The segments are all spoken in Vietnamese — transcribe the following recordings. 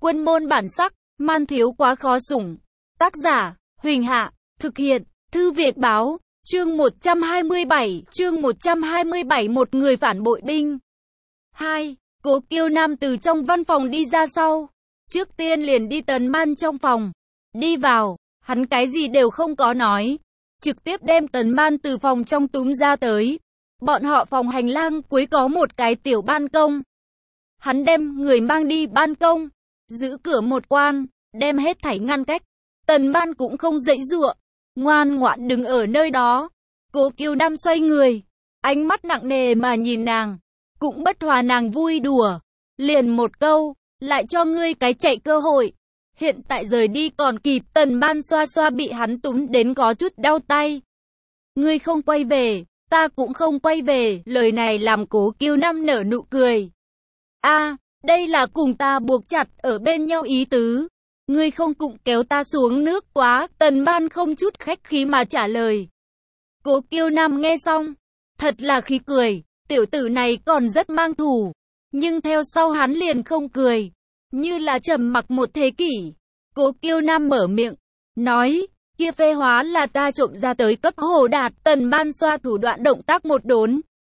Quân môn bản sắc, man thiếu quá khó sủng. Tác giả, Huỳnh Hạ, thực hiện, Thư Việt Báo, chương 127, một người phản bội binh. 2. Cố Kiêu Nam từ trong văn phòng đi ra sau. Trước tiên liền đi Tần Man trong phòng. Đi vào, hắn cái gì đều không có nói. Trực tiếp đem Tần Man từ phòng trong túm ra tới. Bọn họ phòng hành lang cuối có một cái tiểu ban công. Hắn đem người mang đi ban công, giữ cửa một quan, đem hết thảy ngăn cách. Tần Man cũng không giãy giụa, ngoan ngoãn đứng ở nơi đó. Cố Kiêu Nam xoay người, ánh mắt nặng nề mà nhìn nàng, cũng bất hòa nàng vui đùa. Liền một câu, lại cho ngươi cái chạy cơ hội. Hiện tại rời đi còn kịp. Tần Man xoa xoa bị hắn túm đến có chút đau tay. Ngươi không quay về, ta cũng không quay về. Lời này làm Cố Kiêu Nam nở nụ cười. Đây là cùng ta buộc chặt ở bên nhau ý tứ. Ngươi không cũng kéo ta xuống nước quá. Tần Man không chút khách khí mà trả lời. Cố Kiêu Nam nghe xong, thật là khí cười. Tiểu tử này còn rất mang thủ. Nhưng theo sau hắn liền không cười, như là trầm mặc một thế kỷ. Cố Kiêu Nam mở miệng, nói, kia phê hóa là ta trộm ra tới cấp Hồ Đạt. Tần Man xoa thủ đoạn động tác một đốn.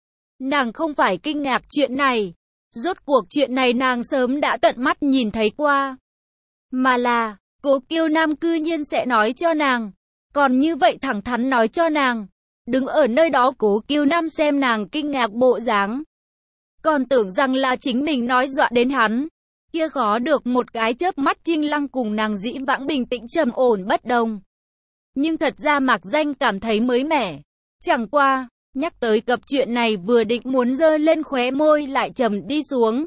Nàng không phải kinh ngạc chuyện này. Rốt cuộc chuyện này nàng sớm đã tận mắt nhìn thấy qua. Mà là, Cố Kiêu Nam cư nhiên sẽ nói cho nàng. Còn như vậy thẳng thắn nói cho nàng. Đứng ở nơi đó Cố Kiêu Nam xem nàng kinh ngạc bộ dáng, còn tưởng rằng là chính mình nói dọa đến hắn. Kia khó được một cái chớp mắt Trinh Lăng cùng nàng dĩ vãng bình tĩnh trầm ổn bất đồng. Nhưng thật ra Mạc Danh cảm thấy mới mẻ. Chẳng qua, nhắc tới cập chuyện này vừa định muốn giơ lên khóe môi lại trầm đi xuống.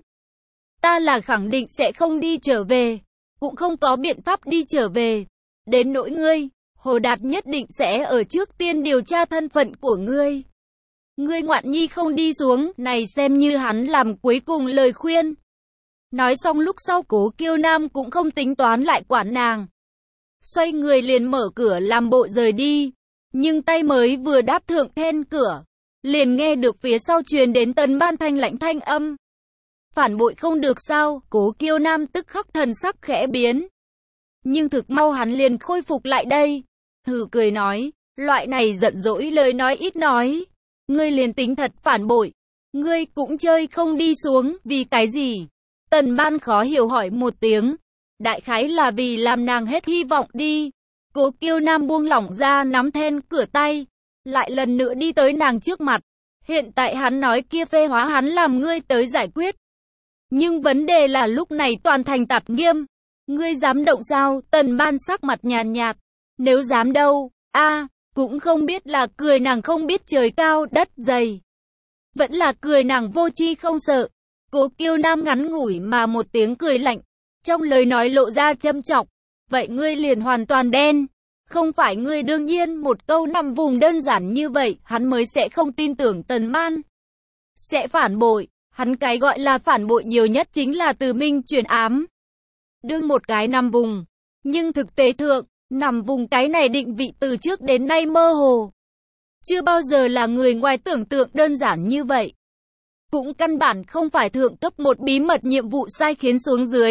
Ta là khẳng định sẽ không đi trở về, cũng không có biện pháp đi trở về. Đến nỗi ngươi, Hồ Đạt nhất định sẽ ở trước tiên điều tra thân phận của ngươi. Ngươi ngoạn nhi không đi xuống, này xem như hắn làm cuối cùng lời khuyên. Nói xong lúc sau Cố Kiêu Nam cũng không tính toán lại quản nàng. Xoay người liền mở cửa làm bộ rời đi. Nhưng tay mới vừa đáp thượng then cửa, liền nghe được phía sau truyền đến Tần Man thanh lạnh thanh âm. Phản bội không được sao? Cố Kiêu Nam tức khắc thần sắc khẽ biến. Nhưng thực mau hắn liền khôi phục lại đây. Hừ cười nói, loại này giận dỗi lời nói ít nói. Ngươi liền tính thật phản bội, ngươi cũng chơi không đi xuống, vì cái gì? Tần Man khó hiểu hỏi một tiếng. Đại khái là vì làm nàng hết hy vọng đi. Cố Kiêu Nam buông lỏng ra nắm then cửa tay, lại lần nữa đi tới nàng trước mặt. Hiện tại hắn nói kia phê hóa hắn làm ngươi tới giải quyết. Nhưng vấn đề là lúc này toàn thành tạp nghiêm. Ngươi dám động sao? Tần Man sắc mặt nhàn nhạt. Nếu dám đâu, cũng không biết là cười nàng không biết trời cao đất dày, vẫn là cười nàng vô tri không sợ. Cố Kiêu Nam ngắn ngủi mà một tiếng cười lạnh, trong lời nói lộ ra châm chọc. Vậy ngươi liền hoàn toàn đen. Không phải ngươi đương nhiên một câu nằm vùng đơn giản như vậy, hắn mới sẽ không tin tưởng Tần Man sẽ phản bội. Hắn cái gọi là phản bội nhiều nhất chính là từ minh truyền ám, đương một cái nằm vùng. Nhưng thực tế thượng, nằm vùng cái này định vị từ trước đến nay mơ hồ. Chưa bao giờ là người ngoài tưởng tượng đơn giản như vậy. Cũng căn bản không phải thượng cấp một bí mật nhiệm vụ sai khiến xuống dưới.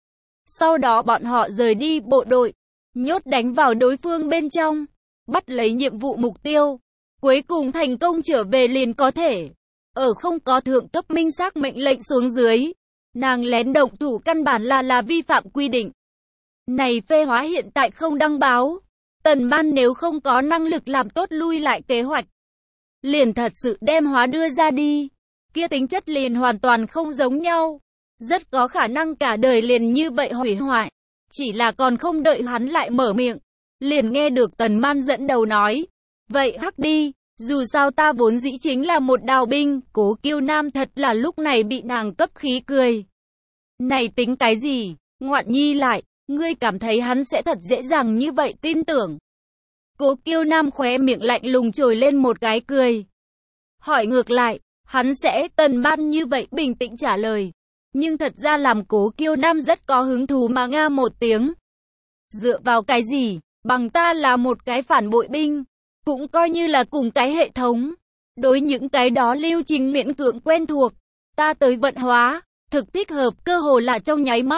Sau đó bọn họ rời đi bộ đội, nhốt đánh vào đối phương bên trong, bắt lấy nhiệm vụ mục tiêu. Cuối cùng thành công trở về liền có thể. Ở không có thượng cấp minh xác mệnh lệnh xuống dưới, nàng lén động thủ căn bản là vi phạm quy định. Này phê hóa hiện tại không đăng báo. Tần Man nếu không có năng lực làm tốt lui lại kế hoạch, liền thật sự đem hóa đưa ra đi, kia tính chất liền hoàn toàn không giống nhau. Rất có khả năng cả đời liền như vậy hủy hoại. Chỉ là còn không đợi hắn lại mở miệng, liền nghe được Tần Man dẫn đầu nói, vậy hắc đi, dù sao ta vốn dĩ chính là một đào binh. Cố Kiêu Nam thật là lúc này bị nàng cấp khí cười. Này tính cái gì? Ngoạn nhi lại, ngươi cảm thấy hắn sẽ thật dễ dàng như vậy tin tưởng? Cố Kiêu Nam khóe miệng lạnh lùng trồi lên một cái cười. Hỏi ngược lại, hắn sẽ? Tần Man như vậy bình tĩnh trả lời. Nhưng thật ra làm Cố Kiêu Nam rất có hứng thú mà nga một tiếng. Dựa vào cái gì? Bằng ta là một cái phản bội binh, cũng coi như là cùng cái hệ thống. Đối những cái đó lưu trình miễn cưỡng quen thuộc, ta tới vận hóa, thực thích hợp cơ hồ là trong nháy mắt.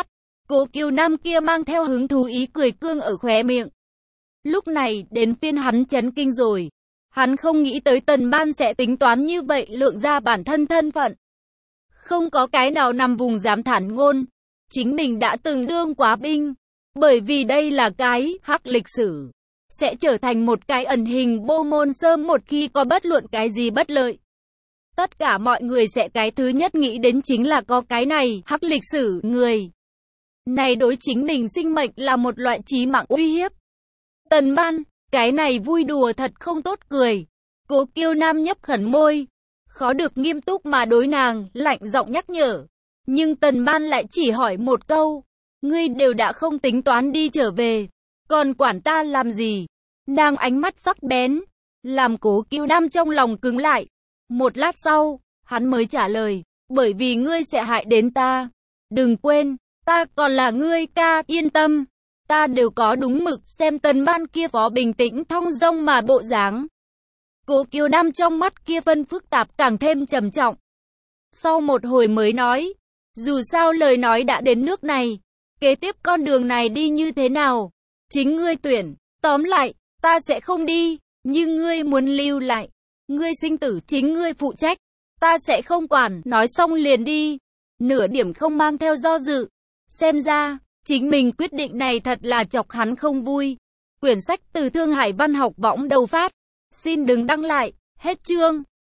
Cố Kiều Nam kia mang theo hứng thú ý cười cương ở khóe miệng. Lúc này, đến phiên hắn chấn kinh rồi. Hắn không nghĩ tới Tần Ban sẽ tính toán như vậy lượng ra bản thân thân phận. Không có cái nào nằm vùng dám thản ngôn. Chính mình đã từng đương quá binh. Bởi vì đây là cái hắc lịch sử. Sẽ trở thành một cái ẩn hình bô môn sớm một khi có bất luận cái gì bất lợi. Tất cả mọi người sẽ cái thứ nhất nghĩ đến chính là có cái này hắc lịch sử người. Này đối chính mình sinh mệnh là một loại chí mạng uy hiếp. Tần Ban, cái này vui đùa thật không tốt cười. Cố Kiều Nam nhấp khẩn môi. Khó được nghiêm túc mà đối nàng, lạnh giọng nhắc nhở. Nhưng Tần Ban lại chỉ hỏi một câu. Ngươi đều đã không tính toán đi trở về. Còn quản ta làm gì? Nàng ánh mắt sắc bén. Làm Cố Kiều Nam trong lòng cứng lại. Một lát sau, hắn mới trả lời. Bởi vì ngươi sẽ hại đến ta. Đừng quên, ta còn là ngươi ca, yên tâm. Ta đều có đúng mực. Xem Tần Ban kia phó bình tĩnh thong dong mà bộ dáng. Cố Kiều Nam trong mắt kia phân phức tạp càng thêm trầm trọng. Sau một hồi mới nói. Dù sao lời nói đã đến nước này. Kế tiếp con đường này đi như thế nào? Chính ngươi tuyển. Tóm lại, ta sẽ không đi. Nhưng ngươi muốn lưu lại. Ngươi sinh tử chính ngươi phụ trách. Ta sẽ không quản. Nói xong liền đi. Nửa điểm không mang theo do dự. Xem ra, chính mình quyết định này thật là chọc hắn không vui. Quyển sách từ Thương Hải Văn học võng đầu phát. Xin đừng đăng lại. Hết chương.